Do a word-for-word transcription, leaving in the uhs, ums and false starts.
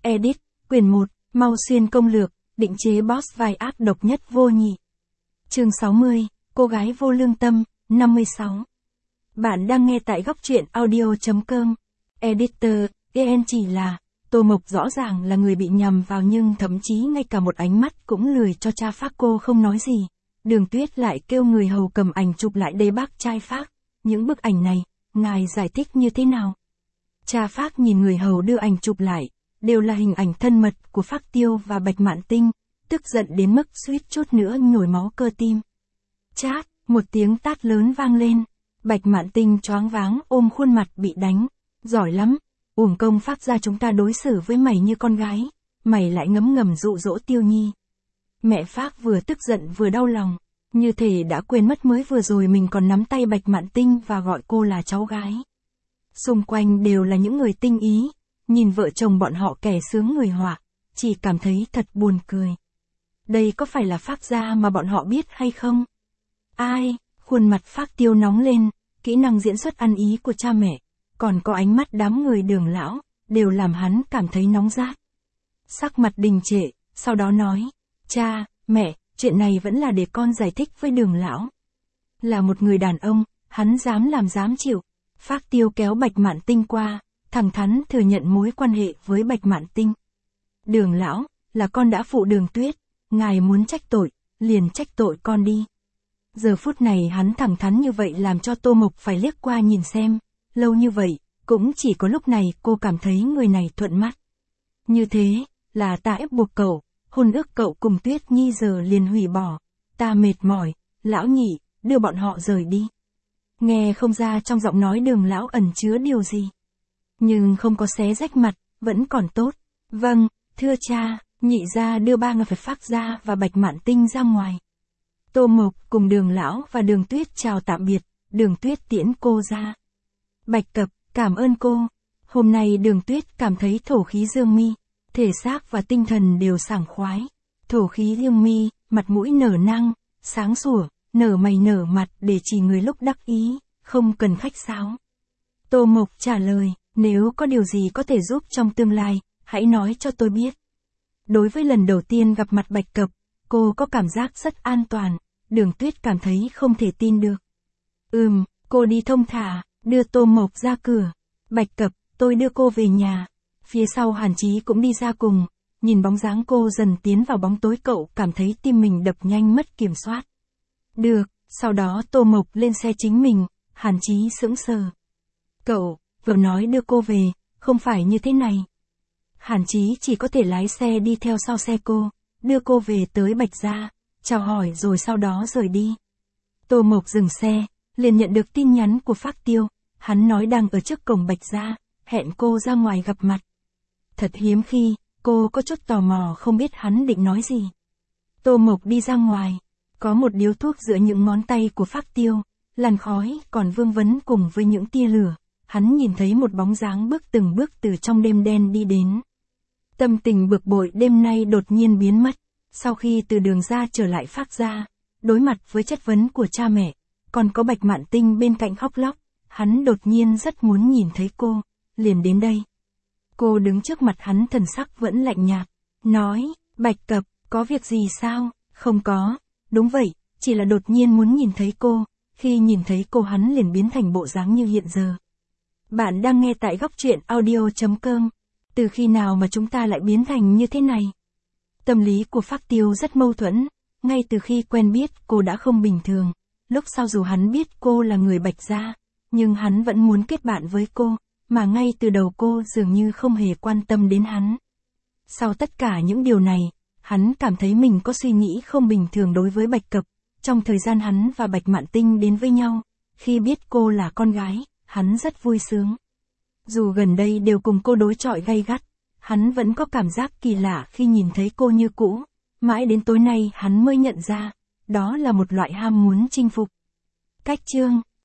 Edit, quyển một, Mau Xuyên công lược, định chế boss vai ác độc nhất vô nhị. Chương sáu mươi, cô gái vô lương tâm, năm mươi sáu. Bạn đang nghe tại góc truyện audio.com. Editor, en chỉ là, Tô Mộc rõ ràng là người bị nhầm vào nhưng thậm chí ngay cả một ánh mắt cũng lười cho cha Phác cô không nói gì. Đường Tuyết lại kêu người hầu cầm ảnh chụp lại đây bác trai Phác. Những bức ảnh này, ngài giải thích như thế nào? Cha Phác nhìn người hầu đưa ảnh chụp lại, đều là hình ảnh thân mật của Phác Tiêu và Bạch Mạn Tinh, tức giận đến mức suýt chút nữa nhồi máu cơ tim. Chát, một tiếng tát lớn vang lên, Bạch Mạn Tinh choáng váng ôm khuôn mặt bị đánh, giỏi lắm, uổng công Phác gia chúng ta đối xử với mày như con gái, mày lại ngấm ngầm dụ dỗ Tiêu Nhi. Mẹ Phác vừa tức giận vừa đau lòng, như thể đã quên mất mới vừa rồi mình còn nắm tay Bạch Mạn Tinh và gọi cô là cháu gái. Xung quanh đều là những người tinh ý, nhìn vợ chồng bọn họ kẻ sướng người họa, chỉ cảm thấy thật buồn cười. Đây có phải là Phác gia mà bọn họ biết hay không? Ai, khuôn mặt Phác Tiêu nóng lên, kỹ năng diễn xuất ăn ý của cha mẹ, còn có ánh mắt đám người Đường lão, đều làm hắn cảm thấy nóng rát. Sắc mặt đình trệ, sau đó nói, cha, mẹ, chuyện này vẫn là để con giải thích với Đường lão. Là một người đàn ông, hắn dám làm dám chịu. Phác Tiêu kéo Bạch Mạn Tinh qua, thẳng thắn thừa nhận mối quan hệ với Bạch Mạn Tinh. Đường lão, là con đã phụ Đường Tuyết, ngài muốn trách tội, liền trách tội con đi. Giờ phút này hắn thẳng thắn như vậy làm cho Tô Mộc phải liếc qua nhìn xem, lâu như vậy, cũng chỉ có lúc này cô cảm thấy người này thuận mắt. Như thế, là ta ép buộc cậu, hôn ước cậu cùng Tuyết Nhi giờ liền hủy bỏ, ta mệt mỏi, lão nhị, đưa bọn họ rời đi. Nghe không ra trong giọng nói Đường lão ẩn chứa điều gì. Nhưng không có xé rách mặt, vẫn còn tốt. Vâng, thưa cha, nhị gia đưa ba người phải Phác gia và Bạch Mạn Tinh ra ngoài. Tô Mộc cùng Đường lão và Đường Tuyết chào tạm biệt, Đường Tuyết tiễn cô ra. Bạch Cập, cảm ơn cô. Hôm nay Đường Tuyết cảm thấy thổ khí dương mi, thể xác và tinh thần đều sảng khoái. Thổ khí dương mi, mặt mũi nở nang, sáng sủa, nở mày nở mặt để chỉ người lúc đắc ý, không cần khách sáo. Tô Mộc trả lời, nếu có điều gì có thể giúp trong tương lai, hãy nói cho tôi biết. Đối với lần đầu tiên gặp mặt Bạch Cập, cô có cảm giác rất an toàn, Đường Tuyết cảm thấy không thể tin được. Ừm, cô đi thông thả, đưa Tô Mộc ra cửa. Bạch Cập, tôi đưa cô về nhà. Phía sau Hàn Chí cũng đi ra cùng, nhìn bóng dáng cô dần tiến vào bóng tối cậu cảm thấy tim mình đập nhanh mất kiểm soát. Được, sau đó Tô Mộc lên xe chính mình, Hàn Chí sững sờ. Cậu, vừa nói đưa cô về, không phải như thế này. Hàn Chí chỉ có thể lái xe đi theo sau xe cô, đưa cô về tới Bạch gia, chào hỏi rồi sau đó rời đi. Tô Mộc dừng xe, liền nhận được tin nhắn của Phác Tiêu, hắn nói đang ở trước cổng Bạch gia, hẹn cô ra ngoài gặp mặt. Thật hiếm khi, cô có chút tò mò không biết hắn định nói gì. Tô Mộc đi ra ngoài, có một điếu thuốc giữa những ngón tay của Phác Tiêu, làn khói còn vương vấn cùng với những tia lửa, hắn nhìn thấy một bóng dáng bước từng bước từ trong đêm đen đi đến. Tâm tình bực bội đêm nay đột nhiên biến mất, sau khi từ Đường ra trở lại Phác gia, đối mặt với chất vấn của cha mẹ, còn có Bạch Mạn Tinh bên cạnh khóc lóc, hắn đột nhiên rất muốn nhìn thấy cô, liền đến đây. Cô đứng trước mặt hắn thần sắc vẫn lạnh nhạt, nói, Bạch Cập, có việc gì sao? Không có, đúng vậy, chỉ là đột nhiên muốn nhìn thấy cô, khi nhìn thấy cô hắn liền biến thành bộ dáng như hiện giờ. Bạn đang nghe tại góc truyện audio.com, từ khi nào mà chúng ta lại biến thành như thế này? Tâm lý của Phác Tiêu rất mâu thuẫn, ngay từ khi quen biết cô đã không bình thường, lúc sau dù hắn biết cô là người Bạch gia, nhưng hắn vẫn muốn kết bạn với cô, mà ngay từ đầu cô dường như không hề quan tâm đến hắn. Sau tất cả những điều này, hắn cảm thấy mình có suy nghĩ không bình thường đối với Bạch Cập, trong thời gian hắn và Bạch Mạn Tinh đến với nhau, khi biết cô là con gái, hắn rất vui sướng. Dù gần đây đều cùng cô đối chọi gay gắt, hắn vẫn có cảm giác kỳ lạ khi nhìn thấy cô như cũ, mãi đến tối nay hắn mới nhận ra, đó là một loại ham muốn chinh phục. Cách chương